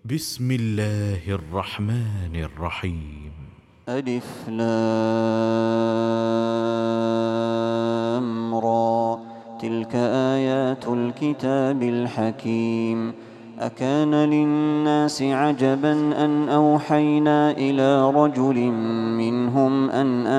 بسم الله الرحمن الرحيم. ألف لام را. تلك آيات الكتاب الحكيم. أكان للناس عجبا أن أوحينا إلى رجل منهم أن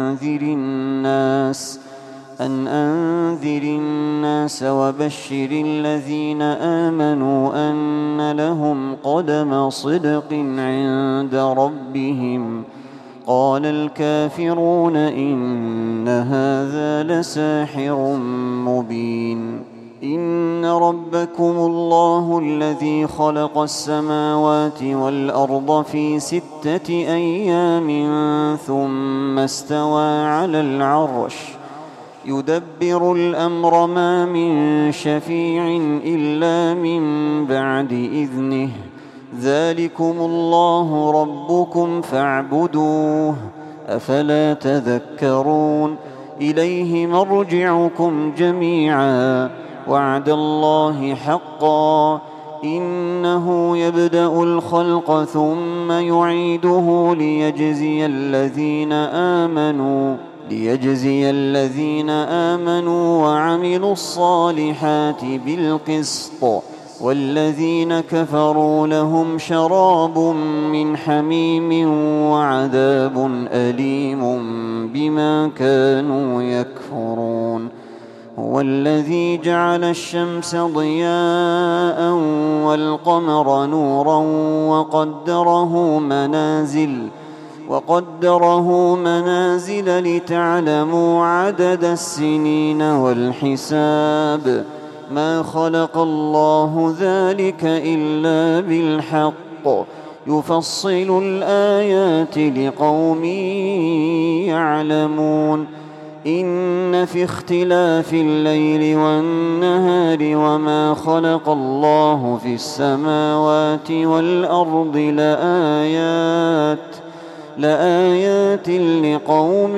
أنذر الناس وبشر الذين آمنوا أن لهم قدم صدق عند ربهم. قال الكافرون إن هذا لساحر مبين. إن ربكم الله الذي خلق السماوات والأرض في 6 أيام ثم استوى على العرش يدبر الأمر ما من شفيع إلا من بعد إذنه. ذلكم الله ربكم فاعبدوه أفلا تذكرون. إليه مرجعكم جميعا وعد الله حقا إنه يبدأ الخلق ثم يعيده ليجزي الذين آمنوا وعملوا الصالحات بالقسط والذين كفروا لهم شراب من حميم وعذاب أليم بما كانوا يكفرون. هو الذي جعل الشمس ضياء والقمر نورا وقدره منازل لتعلموا عدد السنين والحساب. ما خلق الله ذلك إلا بالحق يفصل الآيات لقوم يعلمون. إن في اختلاف الليل والنهار وما خلق الله في السماوات والأرض لآيات لقوم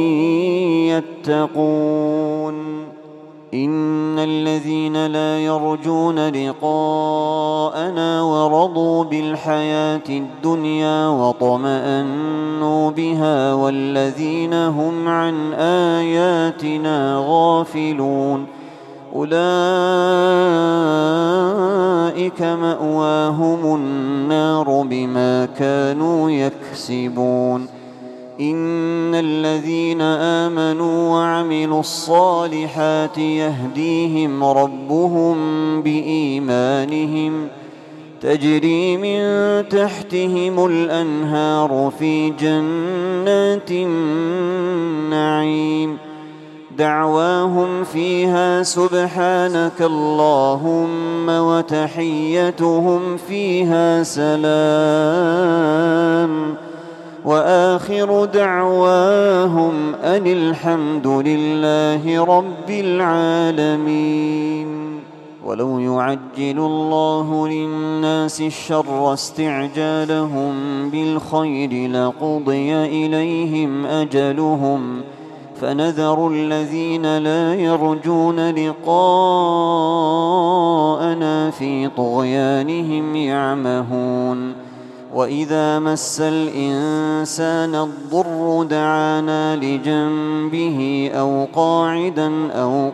يتقون. إن الذين لا يرجون لقاءنا ورضوا بالحياة الدنيا واطمأنوا بها والذين هم عن آياتنا غافلون أولئك مأواهم النار بما كانوا يكسبون. إن الذين آمنوا وعملوا الصالحات يهديهم ربهم بإيمانهم تجري من تحتهم الأنهار في جنات النعيم. دعواهم فيها سبحانك اللهم وتحيتهم فيها سلام وآخر دعواهم أن الحمد لله رب العالمين. ولو يعجل الله للناس الشر استعجالهم بالخير لقضي إليهم أجلهم فنذر الذين لا يرجون لقاءنا في طغيانهم يعمهون. وإذا مس الإنسان الضر دعانا لجنبه أو قاعدا أو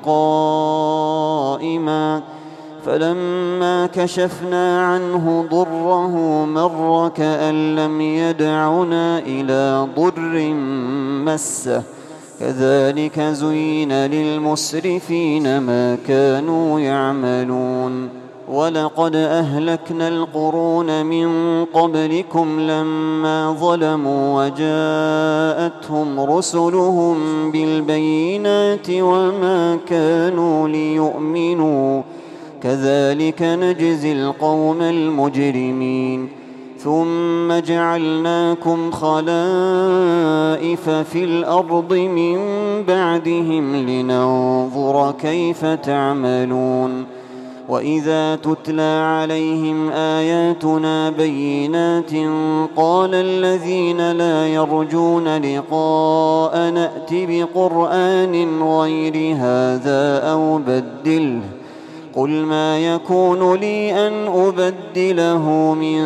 قائما فلما كشفنا عنه ضره مر كأن لم يدعنا إلى ضر مسه. كذلك زين للمسرفين ما كانوا يعملون. ولقد أهلكنا القرون من قبلكم لما ظلموا وجاءتهم رسلهم بالبينات وما كانوا ليؤمنوا كذلك نجزي القوم المجرمين. ثم جعلناكم خلائف في الأرض من بعدهم لننظر كيف تعملون. وإذا تتلى عليهم آياتنا بينات قال الذين لا يرجون لقاء نأت بقرآن غير هذا أو بدله قل ما يكون لي أن أبدله من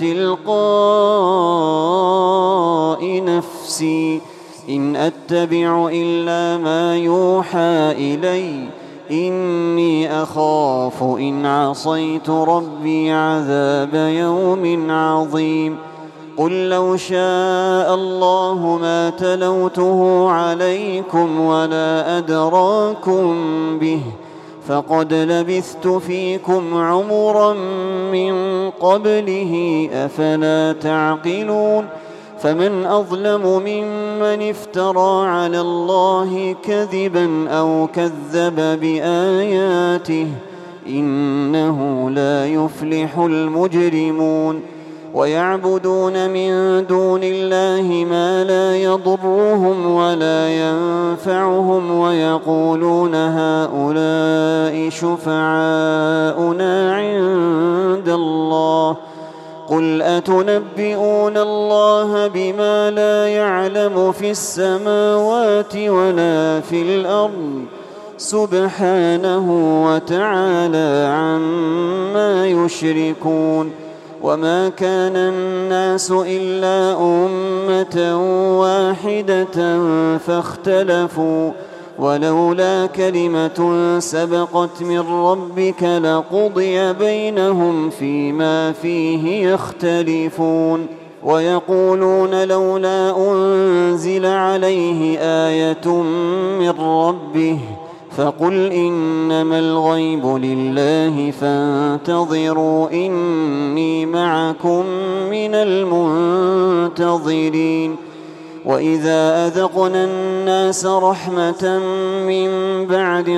تلقاء نفسي إن أتبع إلا ما يوحى إلي إني أخاف إن عصيت ربي عذاب يوم عظيم قل لو شاء الله ما تلوته عليكم ولا أدراكم به فقد لبثت فيكم عمرا من قبله أفلا تعقلون فمن أظلم ممن افترى على الله كذبا أو كذب بآياته إنه لا يفلح المجرمون ويعبدون من دون الله ما لا يضرهم ولا ينفعهم ويقولون هؤلاء شفعاؤنا عند الله قل أتنبئون الله بما لا يعلم في السماوات ولا في الأرض سبحانه وتعالى عما يشركون وما كان الناس إلا أمة واحدة فاختلفوا ولولا كلمة سبقت من ربك لقضي بينهم فيما فيه يختلفون ويقولون لولا أنزل عليه آية من ربه فقل إنما الغيب لله فانتظروا إني معكم من المنتظرين وإذا أذقنا الناس رحمة من بعد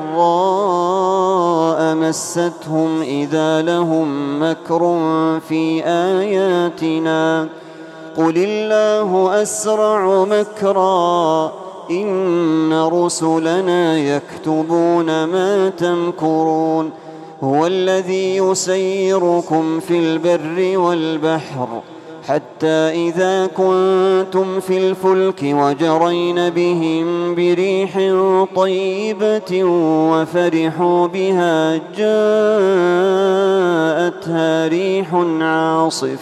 ضراء مستهم إذا لهم مكر في آياتنا قل الله أسرع مكرا إن رسلنا يكتبون ما تمكرون هو الذي يسيركم في البر والبحر حتى إذا كنتم في الفلك وجرين بهم بريح طيبة وفرحوا بها جاءتها ريح عاصف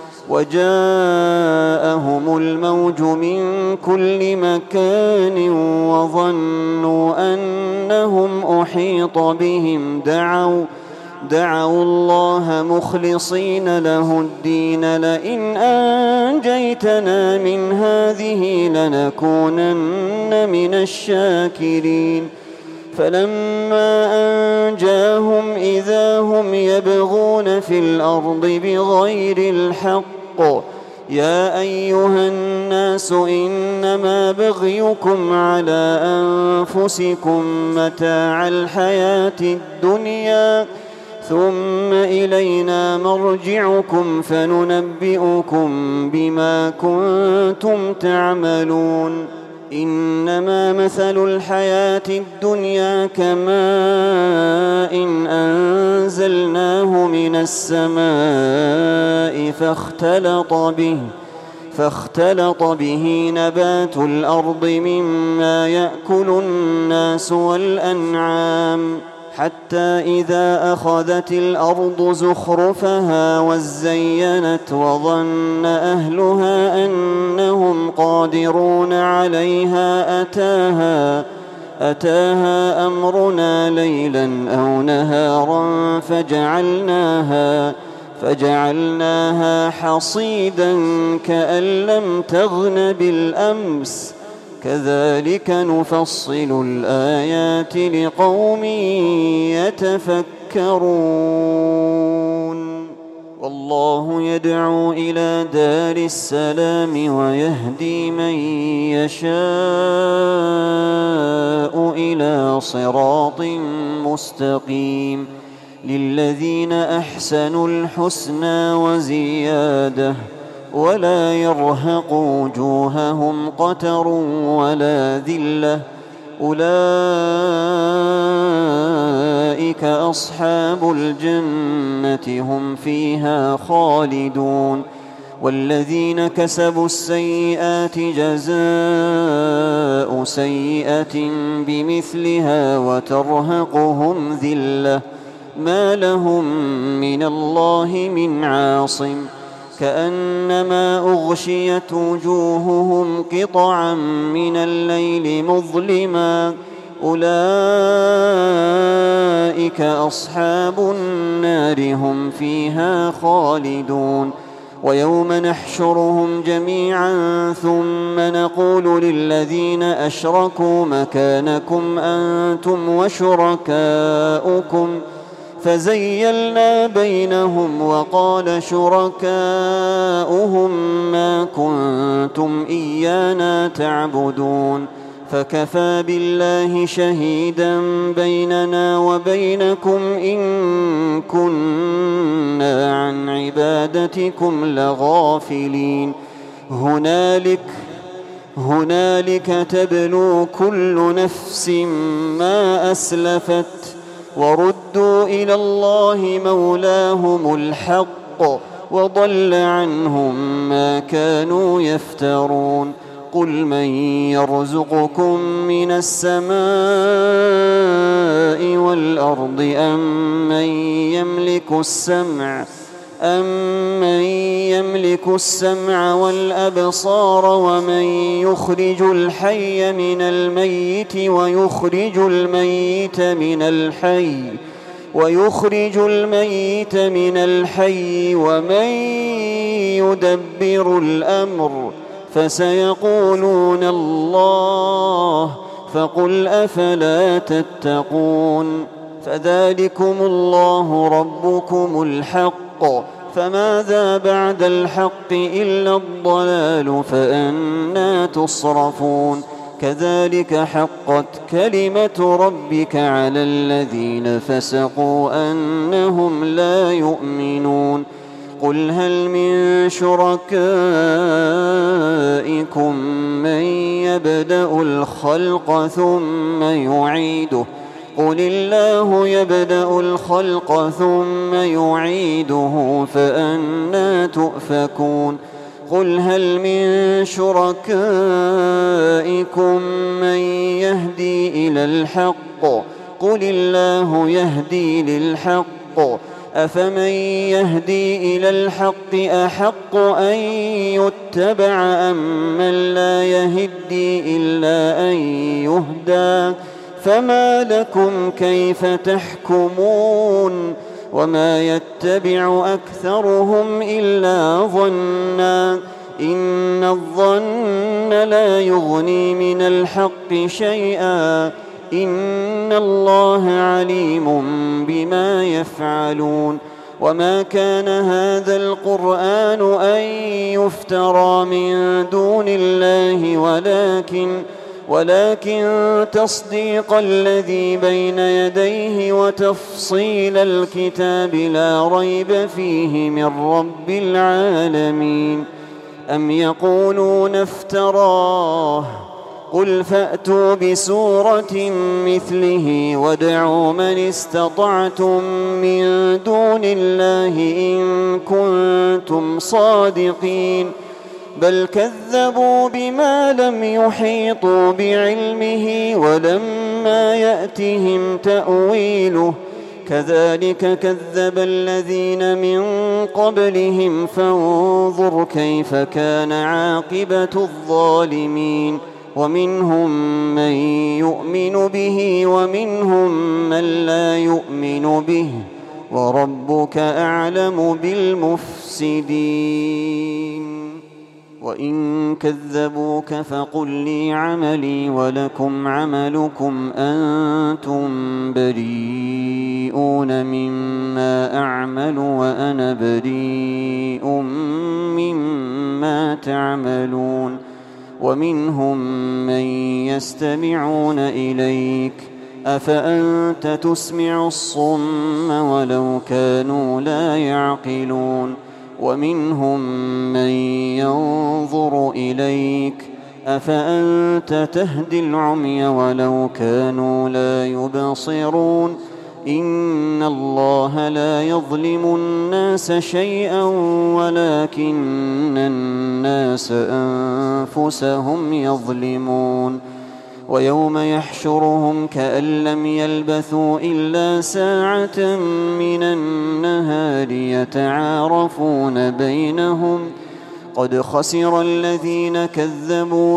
وجاءهم الموج من كل مكان وظنوا أنهم أحيط بهم دعوا الله مخلصين له الدين لئن أنجيتنا من هذه لنكونن من الشاكرين فلما أنجاهم إذا هم يبغون في الأرض بغير الحق يا أيها الناس إنما بغيكم على أنفسكم متاع الحياة الدنيا ثم إلينا مرجعكم فننبئكم بما كنتم تعملون إنما مثل الحياة الدنيا كماء أنزلناه من السماء فاختلط به نبات الأرض مما يأكل الناس والأنعام حتى إذا أخذت الأرض زخرفها وزينت وظن أهلها أنهم قادرون عليها أتاها أمرنا ليلا أو نهارا فجعلناها حصيدا كأن لم تغن بالأمس كذلك نفصل الآيات لقوم يتفكرون والله يدعو إلى دار السلام ويهدي من يشاء إلى صراط مستقيم للذين أحسنوا الحسنى وزيادة ولا يرهق وجوههم قتر ولا ذلة أولئك أصحاب الجنة هم فيها خالدون والذين كسبوا السيئات جزاء سيئة بمثلها وترهقهم ذلة ما لهم من الله من عاصم كأنما أغشيت وجوههم قطعا من الليل مظلما أولئك أصحاب النار هم فيها خالدون ويوم نحشرهم جميعا ثم نقول للذين أشركوا مكانكم أنتم وشركاؤكم فزيلنا بينهم وقال شركاؤهم ما كنتم إيانا تعبدون فكفى بالله شهيدا بيننا وبينكم إن كنا عن عبادتكم لغافلين هنالك تبلو كل نفس ما أسلفت وردوا إلى الله مولاهم الحق وضل عنهم ما كانوا يفترون قل من يرزقكم من السماء والأرض أمن يملك السمع والأبصار ومن يخرج الحي من الميت ويخرج الميت من الحي ومن يدبر الأمر فسيقولون الله فقل أفلا تتقون فذلكم الله ربكم الحق فماذا بعد الحق إلا الضلال فأنى تصرفون كذلك حقت كلمة ربك على الذين فسقوا أنهم لا يؤمنون قل هل من شركائكم من يبدأ الخلق ثم يعيده قل الله يبدأ الخلق ثم يعيده فأنى تؤفكون قل هل من شركائكم من يهدي إلى الحق قل الله يهدي للحق أفمن يهدي إلى الحق أحق أن يتبع أم من لا يهدي إلا أن يهدى فما لكم كيف تحكمون وما يتبع أكثرهم إلا ظنا إن الظن لا يغني من الحق شيئا إن الله عليم بما يفعلون وما كان هذا القرآن أن يفترى من دون الله ولكن تصديق الذي بين يديه وتفصيل الكتاب لا ريب فيه من رب العالمين أم يقولون افتراه قل فأتوا بسورة مثله وادعوا من استطعتم من دون الله إن كنتم صادقين بل كذبوا بما لم يحيطوا بعلمه ولما يأتهم تأويله كذلك كذب الذين من قبلهم فانظر كيف كان عاقبة الظالمين ومنهم من يؤمن به ومنهم من لا يؤمن به وربك أعلم بالمفسدين وإن كذبوك فقل لي عملي ولكم عملكم أنتم بريئون مما أعمل وأنا بريء مما تعملون ومنهم من يستمعون إليك أفأنت تسمع الصم ولو كانوا لا يعقلون ومنهم من ينظر إليك أفأنت تهدي العمي ولو كانوا لا يبصرون إن الله لا يظلم الناس شيئا ولكن الناس أنفسهم يظلمون ويوم يحشرهم كأن لم يلبثوا إلا ساعة من النهار يتعارفون بينهم قد خسر الذين كذبوا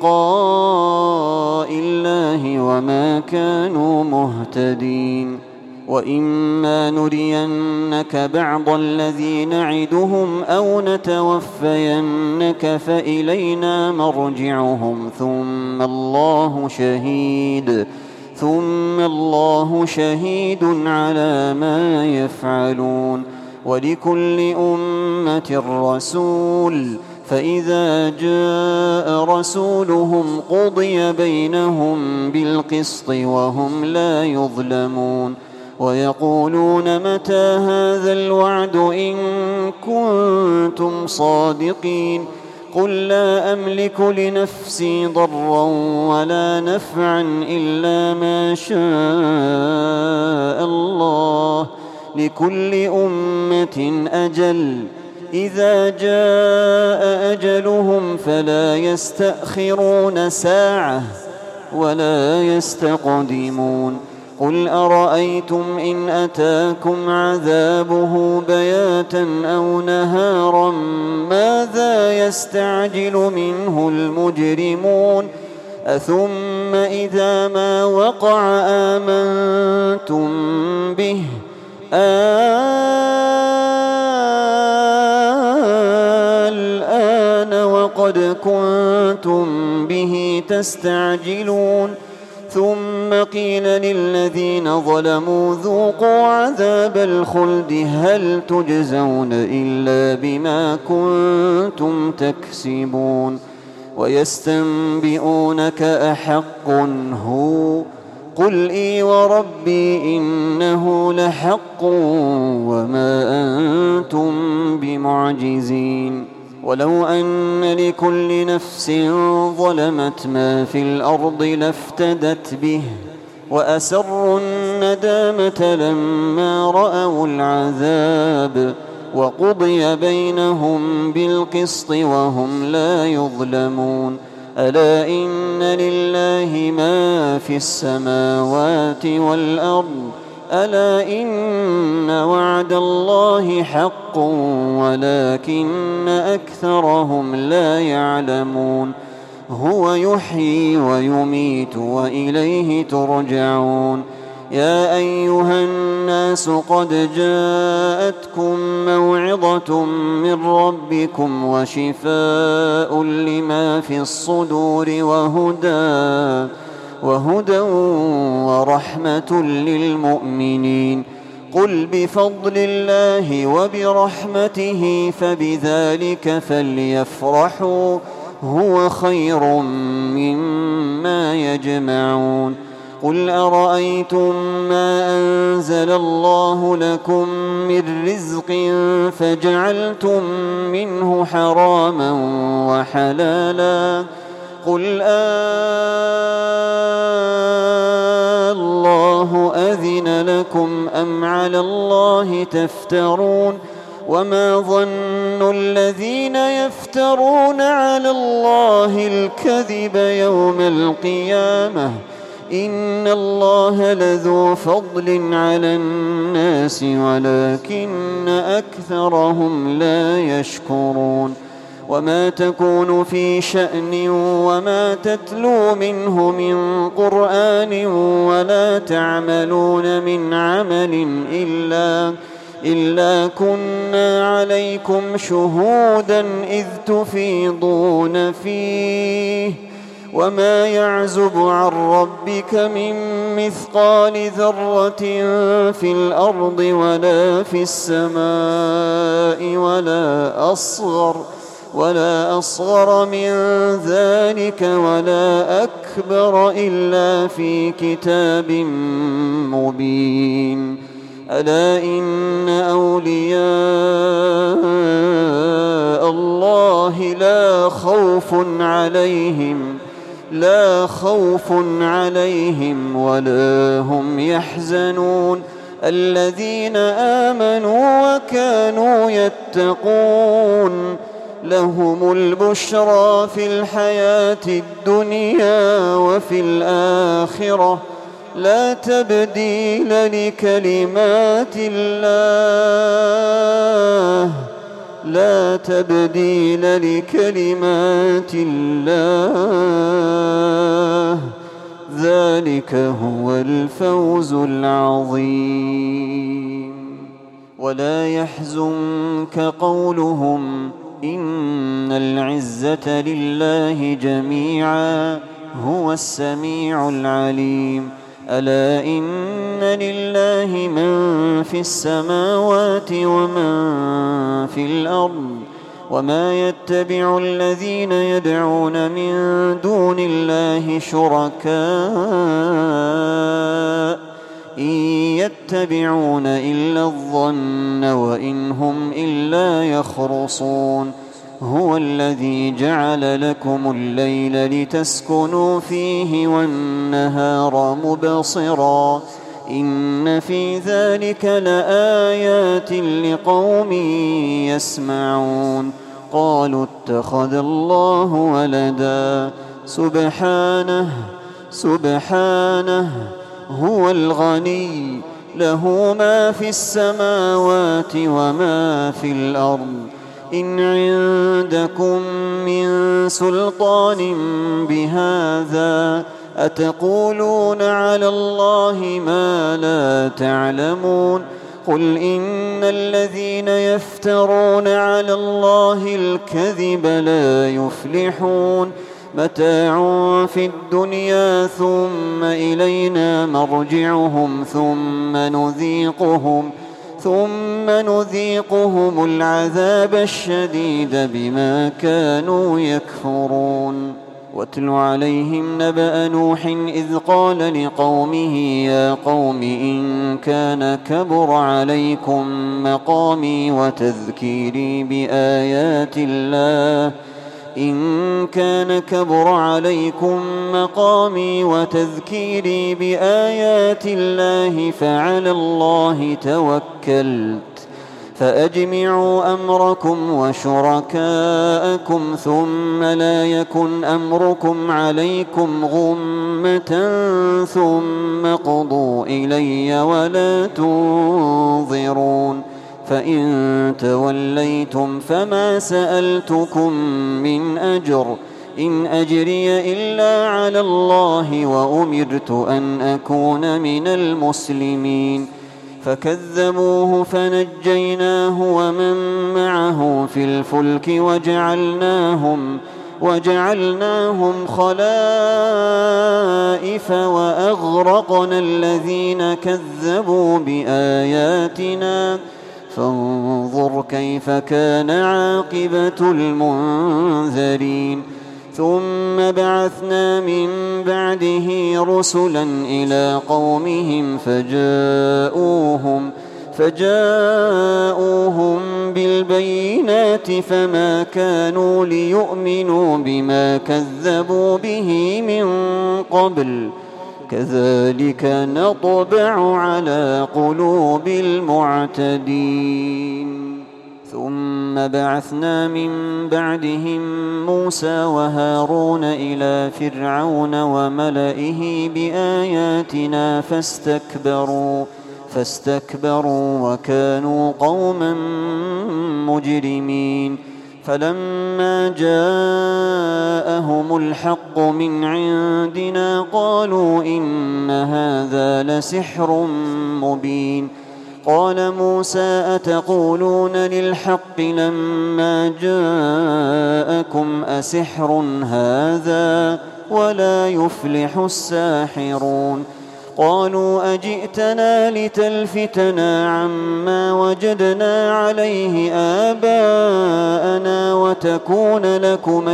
بلقاء الله وما كانوا مهتدين وإما نرينك بعض الذي نعدهم أو نتوفينك فإلينا مرجعهم ثم الله شهيد على ما يفعلون ولكل أمة رسول فإذا جاء رسولهم قضي بينهم بالقسط وهم لا يظلمون ويقولون متى هذا الوعد إن كنتم صادقين قل لا أملك لنفسي ضرا ولا نفعا إلا ما شاء الله لكل أمة أجل إذا جاء أجلهم فلا يستأخرون ساعة ولا يستقدمون قل أرأيتم إن أتاكم عذابه بياتا أو نهارا ماذا يستعجل منه المجرمون أثم إذا ما وقع آمنتم به الآن وقد كنتم به تستعجلون ثم قيل للذين ظلموا ذوقوا عذاب الخلد هل تجزون إلا بما كنتم تكسبون ويستنبئونك أحق هو قل إي وربي إنه لحق وما أنتم بمعجزين ولو أن لكل نفس ظلمت ما في الأرض لافتدت به وأسروا الندامة لما رأوا العذاب وقضي بينهم بالقسط وهم لا يظلمون ألا إن لله ما في السماوات والأرض ألا إن وعد الله حق ولكن أكثرهم لا يعلمون هو يحيي ويميت وإليه ترجعون يا أيها الناس قد جاءتكم موعظة من ربكم وشفاء لما في الصدور وهدى ورحمة للمؤمنين قل بفضل الله وبرحمته فبذلك فليفرحوا هو خير مما يجمعون قل أرأيتم ما أنزل الله لكم من رزق فجعلتم منه حراما وحلالا قل الله أذن لكم أم على الله تفترون وما ظن الذين يفترون على الله الكذب يوم القيامة إن الله لذو فضل على الناس ولكن أكثرهم لا يشكرون وما تكون في شأن وما تتلو منه من قرآن ولا تعملون من عمل إلا كنا عليكم شهودا إذ تفيضون فيه وما يعزب عن ربك من مثقال ذرة في الأرض ولا في السماء ولا أصغر من ذلك ولا أكبر إلا في كتاب مبين ألا إن أولياء الله لا خوف عليهم ولا هم يحزنون الذين آمنوا وكانوا يتقون لهم البشرى في الحياة الدنيا وفي الآخرة لا تبديل لكلمات الله ذلك هو الفوز العظيم. ولا يحزنك قولهم إن العزة لله جميعا هو السميع العليم. ألا إن لله من في السماوات ومن في الأرض وما يتبع الذين يدعون من دون الله شركاء إن يتبعون إلا الظن وإن هم إلا يخرصون. هو الذي جعل لكم الليل لتسكنوا فيه والنهار مبصرا إن في ذلك لآيات لقوم يسمعون. قالوا اتخذ الله ولدا سبحانه هو الغني له ما في السماوات وما في الأرض إن عندكم من سلطان بهذا أتقولون على الله ما لا تعلمون. قل إن الذين يفترون على الله الكذب لا يفلحون. متاع في الدنيا ثم إلينا مرجعهم ثم نذيقهم العذاب الشديد بما كانوا يكفرون. واتل عليهم نبأ نوح إذ قال لقومه يا قوم إن كان كبر عليكم مقامي وتذكيري بآيات الله فعلى الله توكلت فأجمعوا أمركم وشركاءكم ثم لا يكن أمركم عليكم غمة ثم قضوا إلي ولا تنظرون. فإن توليتم فما سألتكم من أجر إن أجري إلا على الله وأمرت أن أكون من المسلمين. فكذبوه فنجيناه ومن معه في الفلك وجعلناهم خلائف وأغرقنا الذين كذبوا بآياتنا فانظر كيف كان عاقبة المنذرين. ثم بعثنا من بعده رسلا إلى قومهم فجاءوهم بالبينات فما كانوا ليؤمنوا بما كذبوا به من قبل كذلك نطبع على قلوب المعتدين. ثم بعثنا من بعدهم موسى وهارون إلى فرعون وملئه بآياتنا فاستكبروا وكانوا قوما مجرمين. فلما جاءهم الحق من عندنا قالوا إن هذا لسحر مبين. قال موسى أتقولون للحق لما جاءكم أسحر هذا ولا يفلح الساحرون. قالوا أجئتنا لتلفتنا عما وجدنا عليه آباءنا وتكون لكما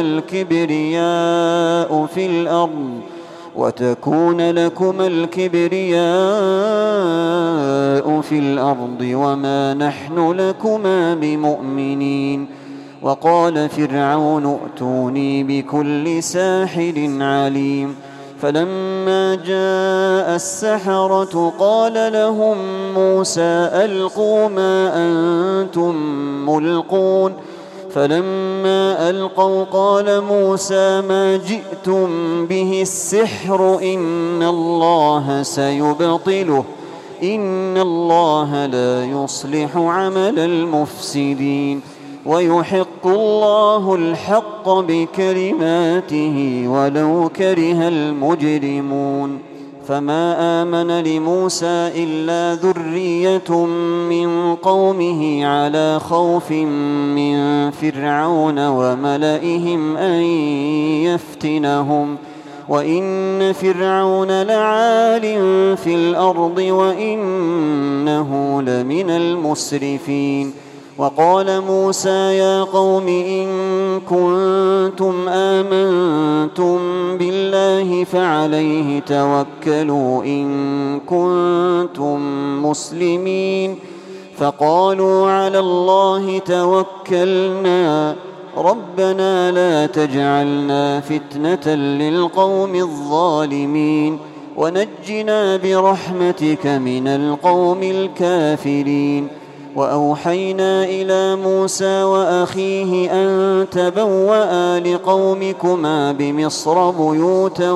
الكبرياء في الأرض وما نحن لكما بمؤمنين. وقال فرعون ائتوني بكل ساحر عليم. فلما جاء السحرة قال لهم موسى ألقوا ما أنتم ملقون فلما ألقوا قال موسى ما جئتم به السحر إن الله سيبطله إن الله لا يصلح عمل المفسدين ويحق الله الحق بكلماته ولو كره المجرمون فما آمن لموسى إلا ذرية من قومه على خوف من فرعون وملئهم أن يفتنهم وإن فرعون لعال في الأرض وإنه لمن المسرفين وقال موسى يا قوم إن كنتم آمنتم بالله فعليه توكلوا إن كنتم مسلمين فقالوا على الله توكلنا ربنا لا تجعلنا فتنة للقوم الظالمين ونجنا برحمتك من القوم الكافرين وأوحينا إلى موسى وأخيه أن تبوأ لقومكما بمصر بيوتا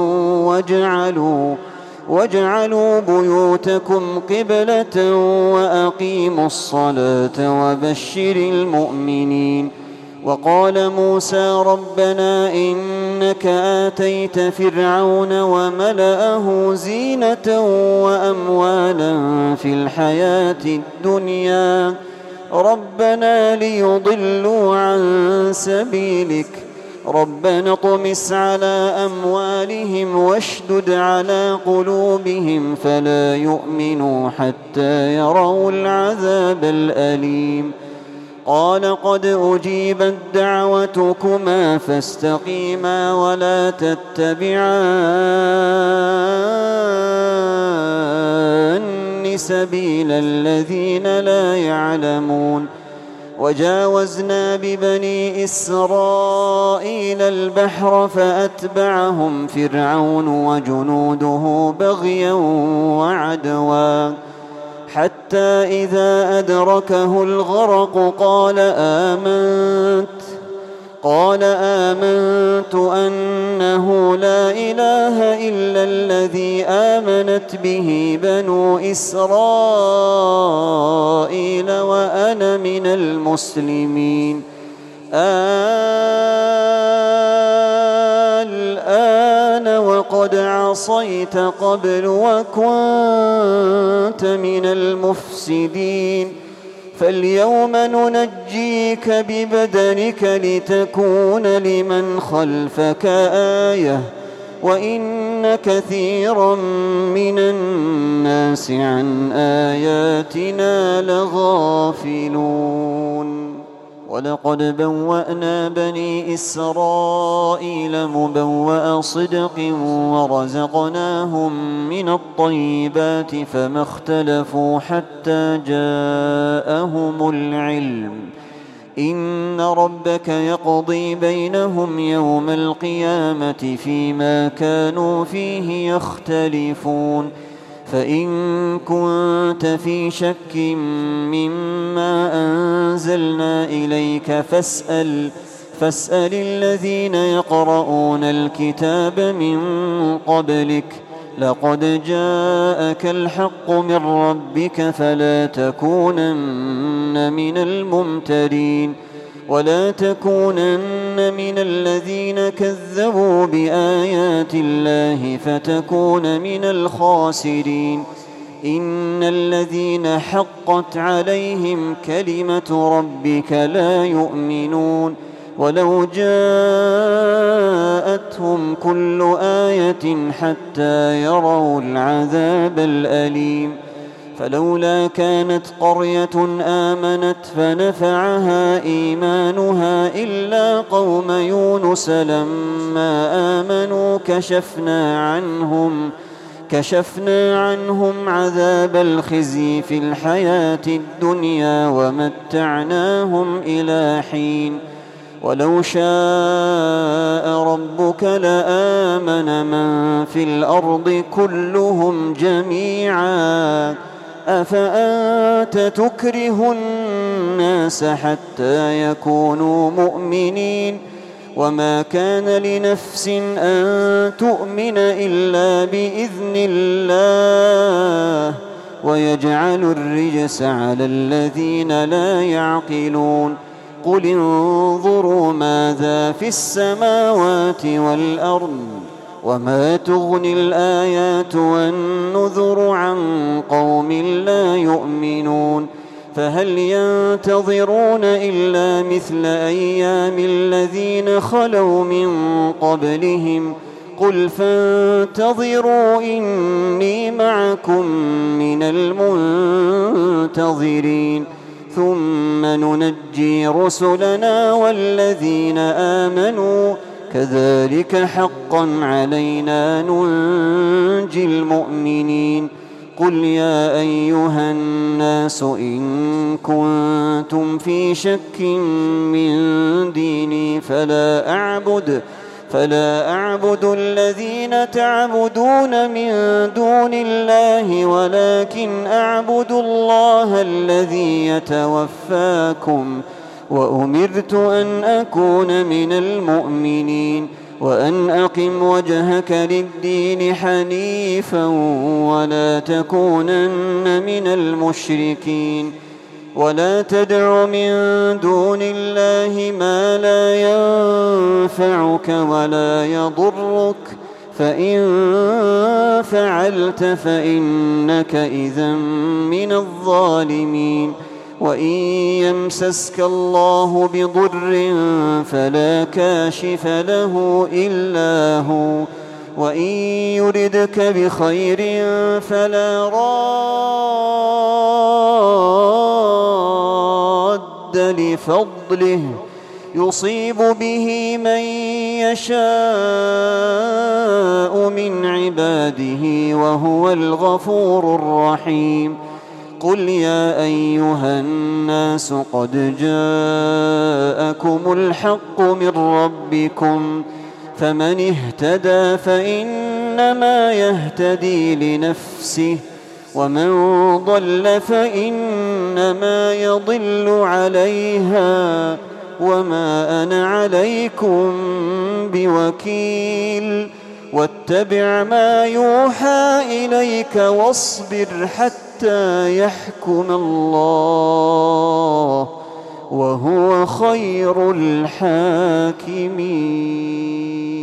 واجعلوا بيوتكم قبلة وأقيموا الصلاة وبشر المؤمنين وقال موسى ربنا إنك آتيت فرعون وملأه زينة وأموالا في الحياة الدنيا ربنا ليضلوا عن سبيلك ربنا اطمس على أموالهم واشدد على قلوبهم فلا يؤمنوا حتى يروا العذاب الأليم قال قد أجيبت دعوتكما فاستقيما ولا تتبعان سبيل الذين لا يعلمون وجاوزنا ببني إسرائيل البحر فأتبعهم فرعون وجنوده بغيا وعدوا حتى إذا أدركه الغرق قال آمنت أنه لا إله إلا الذي آمنت به بنو إسرائيل وأنا من المسلمين الآن وقد عصيت قبل وكنت من المفسدين فاليوم ننجيك ببدنك لتكون لمن خلفك آية وإن كثيرا من الناس عن آياتنا لغافلون ولقد بوأنا بني إسرائيل مبوأ صدق ورزقناهم من الطيبات فما اختلفوا حتى جاءهم العلم إن ربك يقضي بينهم يوم القيامة فيما كانوا فيه يختلفون فإن كنت في شك مما أنزلنا إليك فاسأل الذين يقرؤون الكتاب من قبلك لقد جاءك الحق من ربك فلا تكونن من الممترين ولا تكونن من الذين كذبوا بآيات الله فتكون من الخاسرين إن الذين حقت عليهم كلمة ربك لا يؤمنون ولو جاءتهم كل آية حتى يروا العذاب الأليم فلولا كانت قرية آمنت فنفعها إيمانها إلا قوم يونس لما آمنوا كشفنا عنهم عذاب الخزي في الحياة الدنيا ومتعناهم إلى حين ولو شاء ربك لآمن من في الأرض كلهم جميعا أفأنت تكره الناس حتى يكونوا مؤمنين وما كان لنفس أن تؤمن إلا بإذن الله ويجعل الرجس على الذين لا يعقلون قل انظروا ماذا في السماوات والأرض وما تغني الآيات والنذر عن قوم لا يؤمنون فهل ينتظرون إلا مثل أيام الذين خلوا من قبلهم قل فانتظروا إني معكم من المنتظرين ثم ننجي رسلنا والذين آمنوا كذلك حقا علينا ننجي المؤمنين قل يا أيها الناس إن كنتم في شك من ديني فلا أعبد الذين تعبدون من دون الله ولكن أعبد الله الذي يتوفاكم وأمرت أن أكون من المؤمنين وأن أقم وجهك للدين حنيفا ولا تكونن من المشركين ولا تدع من دون الله ما لا ينفعك ولا يضرك فإن فعلت فإنك إذا من الظالمين وإن يمسسك الله بضر فلا كاشف له إلا هو وإن يردك بخير فلا راد لفضله يصيب به من يشاء من عباده وهو الغفور الرحيم قل يا أيها الناس قد جاءكم الحق من ربكم فمن اهتدى فإنما يهتدي لنفسه ومن ضل فإنما يضل عليها وما أنا عليكم بوكيل واتبع ما يوحى إليك واصبر حتى يحكم الله، وهو خير الحاكمين.